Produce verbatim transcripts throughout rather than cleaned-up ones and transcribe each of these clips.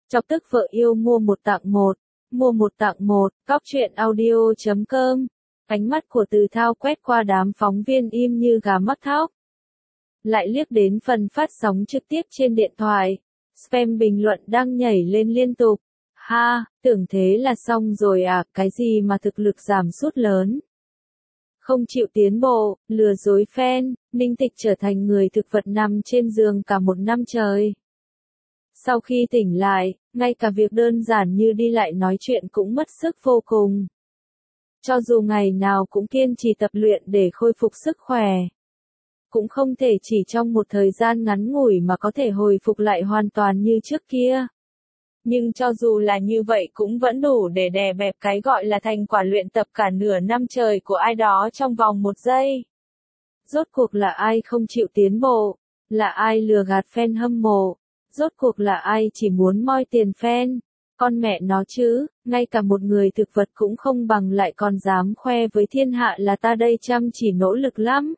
Chọc tức vợ yêu mua một tặng một, mua một tặng một, cóc truyện audio chấm com. Ánh mắt của Từ Thao quét qua đám phóng viên im như gà mắc thóc. Lại liếc đến phần phát sóng trực tiếp trên điện thoại. Spam bình luận đang nhảy lên liên tục. Ha, tưởng thế là xong rồi à, cái gì mà thực lực giảm sút lớn. Không chịu tiến bộ, lừa dối fan, Ninh Tịch trở thành người thực vật nằm trên giường cả một năm trời. Sau khi tỉnh lại, ngay cả việc đơn giản như đi lại nói chuyện cũng mất sức vô cùng. Cho dù ngày nào cũng kiên trì tập luyện để khôi phục sức khỏe, cũng không thể chỉ trong một thời gian ngắn ngủi mà có thể hồi phục lại hoàn toàn như trước kia. Nhưng cho dù là như vậy cũng vẫn đủ để đè bẹp cái gọi là thành quả luyện tập cả nửa năm trời của ai đó trong vòng một giây. Rốt cuộc là ai không chịu tiến bộ? Là ai lừa gạt fan hâm mộ? Rốt cuộc là ai chỉ muốn moi tiền fan? Con mẹ nó chứ, ngay cả một người thực vật cũng không bằng lại còn dám khoe với thiên hạ là ta đây chăm chỉ nỗ lực lắm.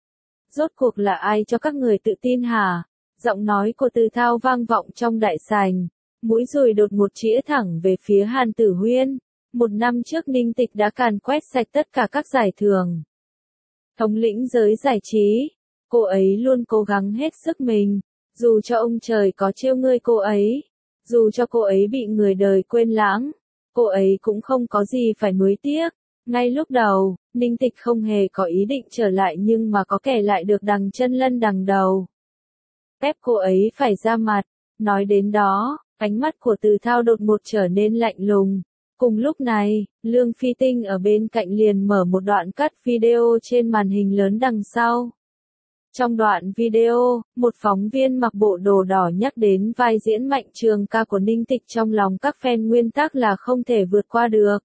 Rốt cuộc là ai cho các người tự tin hả? Giọng nói của Từ Thao vang vọng trong đại sảnh. Mũi rồi đột một chĩa thẳng về phía Hàn Tử Huyên. Một năm trước Ninh Tịch đã càn quét sạch tất cả các giải thưởng. Thống lĩnh giới giải trí. Cô ấy luôn cố gắng hết sức mình. Dù cho ông trời có trêu ngươi cô ấy. Dù cho cô ấy bị người đời quên lãng. Cô ấy cũng không có gì phải nuối tiếc. Ngay lúc đầu, Ninh Tịch không hề có ý định trở lại nhưng mà có kẻ lại được đằng chân lân đằng đầu. Ép cô ấy phải ra mặt. Nói đến đó, ánh mắt của Từ Thao đột một trở nên lạnh lùng. Cùng lúc này, Lương Phi Tinh ở bên cạnh liền mở một đoạn cắt video trên màn hình lớn đằng sau. Trong đoạn video, một phóng viên mặc bộ đồ đỏ nhắc đến vai diễn Mạnh Trường Ca của Ninh Tịch trong lòng các fan nguyên tắc là không thể vượt qua được.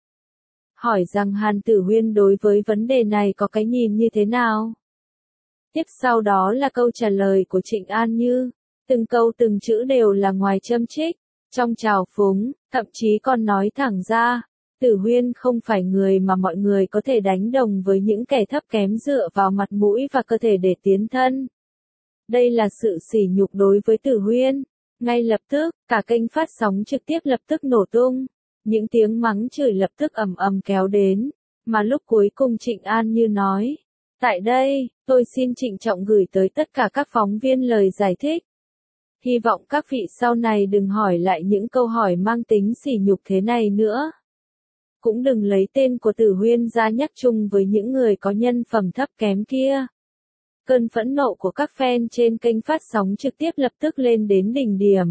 Hỏi rằng Hàn Tử Huyên đối với vấn đề này có cái nhìn như thế nào? Tiếp sau đó là câu trả lời của Trịnh An Như. Từng câu từng chữ đều là ngoài châm chích, trong trào phúng, thậm chí còn nói thẳng ra, Tử Huyên không phải người mà mọi người có thể đánh đồng với những kẻ thấp kém dựa vào mặt mũi và cơ thể để tiến thân. Đây là sự sỉ nhục đối với Tử Huyên. Ngay lập tức, cả kênh phát sóng trực tiếp lập tức nổ tung. Những tiếng mắng chửi lập tức ầm ầm kéo đến, mà lúc cuối cùng Trịnh An Như nói, tại đây, tôi xin trịnh trọng gửi tới tất cả các phóng viên lời giải thích. Hy vọng các vị sau này đừng hỏi lại những câu hỏi mang tính sỉ nhục thế này nữa. Cũng đừng lấy tên của Tử Huyên ra nhắc chung với những người có nhân phẩm thấp kém kia. Cơn phẫn nộ của các fan trên kênh phát sóng trực tiếp lập tức lên đến đỉnh điểm.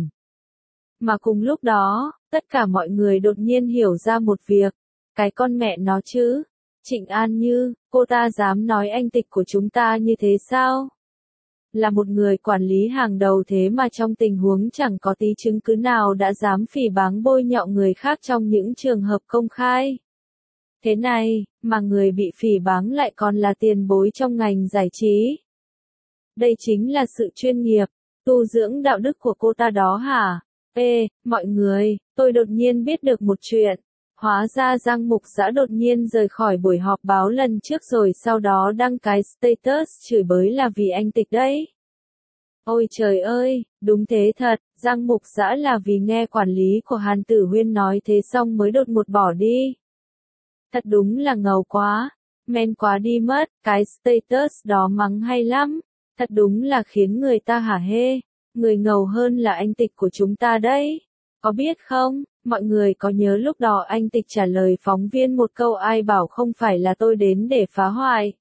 Mà cùng lúc đó, tất cả mọi người đột nhiên hiểu ra một việc. Cái con mẹ nó chứ. Trịnh An Như, cô ta dám nói anh Tịch của chúng ta như thế sao? Là một người quản lý hàng đầu thế mà trong tình huống chẳng có tí chứng cứ nào đã dám phỉ báng bôi nhọ người khác trong những trường hợp công khai. Thế này, mà người bị phỉ báng lại còn là tiền bối trong ngành giải trí. Đây chính là sự chuyên nghiệp, tu dưỡng đạo đức của cô ta đó hả? Ê, mọi người, tôi đột nhiên biết được một chuyện. Hóa ra Giang Mục Dã đột nhiên rời khỏi buổi họp báo lần trước rồi sau đó đăng cái status chửi bới là vì anh Tịch đấy. Ôi trời ơi, đúng thế thật, Giang Mục Dã là vì nghe quản lý của Hàn Tử Huyên nói thế xong mới đột một bỏ đi. Thật đúng là ngầu quá, men quá đi mất, cái status đó mắng hay lắm, thật đúng là khiến người ta hả hê, người ngầu hơn là anh Tịch của chúng ta đấy. Có biết không, mọi người có nhớ lúc đó anh Tịch trả lời phóng viên một câu ai bảo không phải là tôi đến để phá hoại.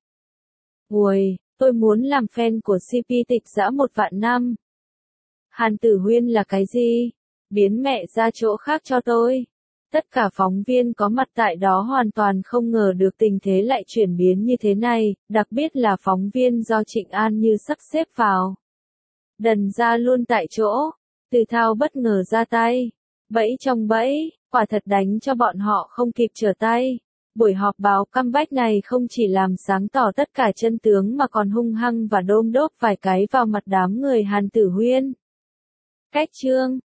Ui, tôi muốn làm fan của xê pê Tịch Dã một vạn năm. Hàn Tử Huyên là cái gì? Biến mẹ ra chỗ khác cho tôi. Tất cả phóng viên có mặt tại đó hoàn toàn không ngờ được tình thế lại chuyển biến như thế này, đặc biệt là phóng viên do Trịnh An Như sắp xếp vào. Đần ra luôn tại chỗ. Từ Thao bất ngờ ra tay. Bẫy trong bẫy, quả thật đánh cho bọn họ không kịp trở tay. Buổi họp báo comeback này không chỉ làm sáng tỏ tất cả chân tướng mà còn hung hăng và đôm đốp vài cái vào mặt đám người Hàn Tử Huyên. Cách chương